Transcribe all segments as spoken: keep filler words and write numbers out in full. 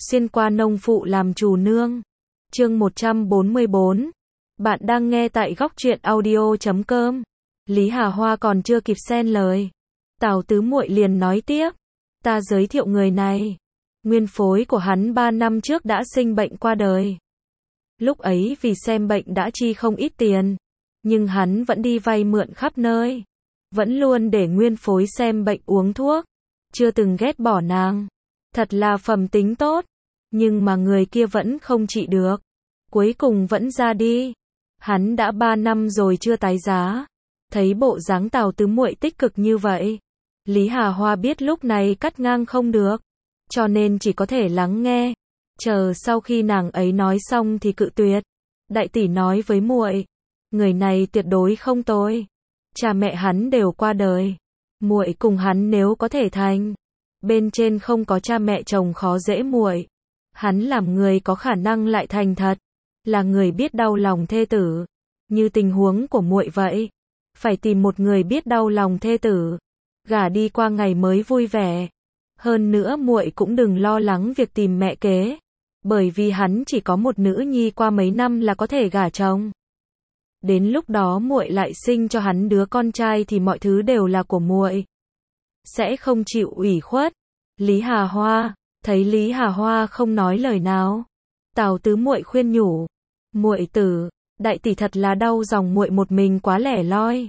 Xuyên qua nông phụ làm chủ nương. Chương một trăm bốn mươi bốn. Bạn đang nghe tại góc truyện audio chấm com. Lý Hà Hoa còn chưa kịp xen lời, Tào Tứ Muội liền nói tiếp, ta giới thiệu người này. Nguyên phối của hắn ba năm trước đã sinh bệnh qua đời. Lúc ấy vì xem bệnh đã chi không ít tiền, nhưng hắn vẫn đi vay mượn khắp nơi, vẫn luôn để nguyên phối xem bệnh uống thuốc, chưa từng ghét bỏ nàng. Thật là phẩm tính tốt, nhưng mà người kia vẫn không trị được, cuối cùng vẫn ra đi. Hắn đã ba năm rồi chưa tái giá. Thấy bộ dáng Tào Tứ Muội tích cực như vậy, Lý Hà Hoa biết lúc này cắt ngang không được, cho nên chỉ có thể lắng nghe, chờ sau khi nàng ấy nói xong thì cự tuyệt. Đại tỷ nói với muội, người này tuyệt đối không tồi, cha mẹ hắn đều qua đời, muội cùng hắn nếu có thể thành, bên trên không có cha mẹ chồng khó dễ muội. Hắn làm người có khả năng lại thành thật, là người biết đau lòng thê tử, như tình huống của muội vậy. Phải tìm một người biết đau lòng thê tử, gả đi qua ngày mới vui vẻ. Hơn nữa muội cũng đừng lo lắng việc tìm mẹ kế, bởi vì hắn chỉ có một nữ nhi, qua mấy năm là có thể gả chồng. Đến lúc đó muội lại sinh cho hắn đứa con trai thì mọi thứ đều là của muội, sẽ không chịu ủy khuất. Lý Hà Hoa, thấy Lý Hà Hoa không nói lời nào, Tào Tứ Muội khuyên nhủ, muội tử, đại tỷ thật là đau lòng muội một mình quá lẻ loi.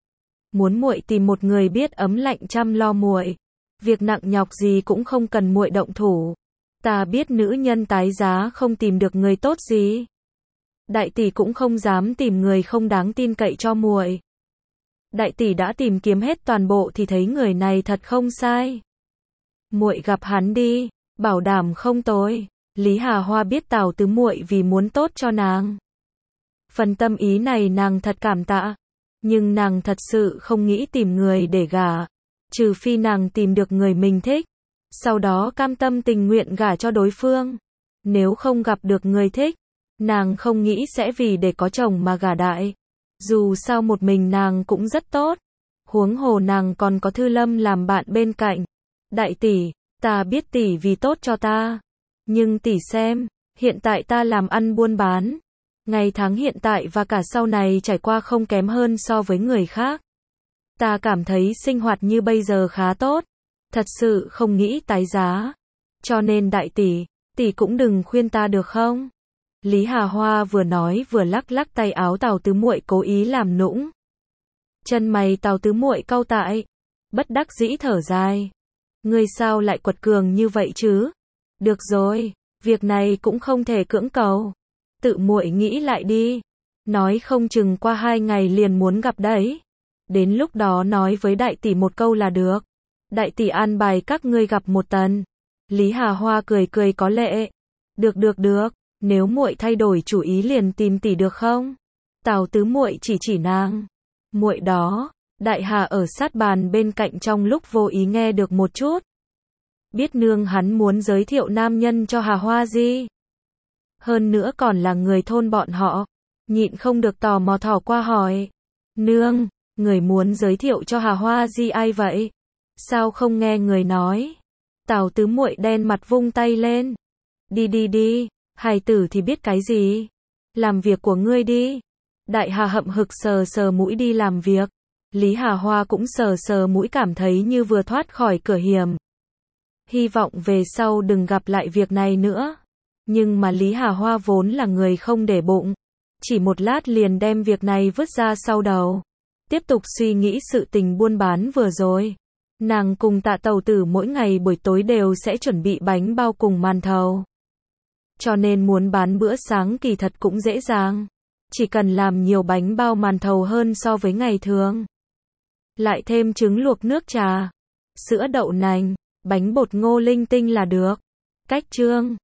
Muốn muội tìm một người biết ấm lạnh chăm lo muội, việc nặng nhọc gì cũng không cần muội động thủ. Ta biết nữ nhân tái giá không tìm được người tốt gì, đại tỷ cũng không dám tìm người không đáng tin cậy cho muội. Đại tỷ đã tìm kiếm hết toàn bộ thì thấy người này thật không sai. Muội gặp hắn đi, bảo đảm không tồi. Lý Hà Hoa biết Tào Tứ Muội vì muốn tốt cho nàng, phần tâm ý này nàng thật cảm tạ, nhưng nàng thật sự không nghĩ tìm người để gả, trừ phi nàng tìm được người mình thích, sau đó cam tâm tình nguyện gả cho đối phương. Nếu không gặp được người thích, nàng không nghĩ sẽ vì để có chồng mà gả đại. Dù sao một mình nàng cũng rất tốt, huống hồ nàng còn có Thư Lâm làm bạn bên cạnh. Đại tỷ, ta biết tỷ vì tốt cho ta, nhưng tỷ xem, hiện tại ta làm ăn buôn bán, ngày tháng hiện tại và cả sau này trải qua không kém hơn so với người khác. Ta cảm thấy sinh hoạt như bây giờ khá tốt, thật sự không nghĩ tái giá. Cho nên đại tỷ, tỷ cũng đừng khuyên ta được không? Lý Hà Hoa vừa nói vừa lắc lắc tay áo Tào Tứ Muội, cố ý làm nũng. Chân mày Tào Tứ Muội cau tại, bất đắc dĩ thở dài. Ngươi sao lại quật cường như vậy chứ? Được rồi, việc này cũng không thể cưỡng cầu. Tự muội nghĩ lại đi. Nói không chừng qua hai ngày liền muốn gặp đấy. Đến lúc đó nói với đại tỷ một câu là được. Đại tỷ an bài các ngươi gặp một tần. Lý Hà Hoa cười cười có lệ. Được được được, nếu muội thay đổi chủ ý liền tìm tỷ được không? Tào Tứ Muội chỉ chỉ nàng. Muội đó, Đại Hà ở sát bàn bên cạnh trong lúc vô ý nghe được một chút. Biết nương hắn muốn giới thiệu nam nhân cho Hà Hoa gì. Hơn nữa còn là người thôn bọn họ, nhịn không được tò mò thò qua hỏi. Nương, người muốn giới thiệu cho Hà Hoa gì ai vậy? Sao không nghe người nói? Tào Tứ Muội đen mặt vung tay lên. Đi đi đi, hài tử thì biết cái gì? Làm việc của ngươi đi. Đại Hà hậm hực sờ sờ mũi đi làm việc. Lý Hà Hoa cũng sờ sờ mũi, cảm thấy như vừa thoát khỏi cửa hiểm. Hy vọng về sau đừng gặp lại việc này nữa. Nhưng mà Lý Hà Hoa vốn là người không để bụng, chỉ một lát liền đem việc này vứt ra sau đầu, tiếp tục suy nghĩ sự tình buôn bán vừa rồi. Nàng cùng Tạ Tẩu Tử mỗi ngày buổi tối đều sẽ chuẩn bị bánh bao cùng màn thầu, cho nên muốn bán bữa sáng kỳ thật cũng dễ dàng, chỉ cần làm nhiều bánh bao màn thầu hơn so với ngày thường, lại thêm trứng luộc, nước trà, sữa đậu nành, bánh bột ngô linh tinh là được. Cách trương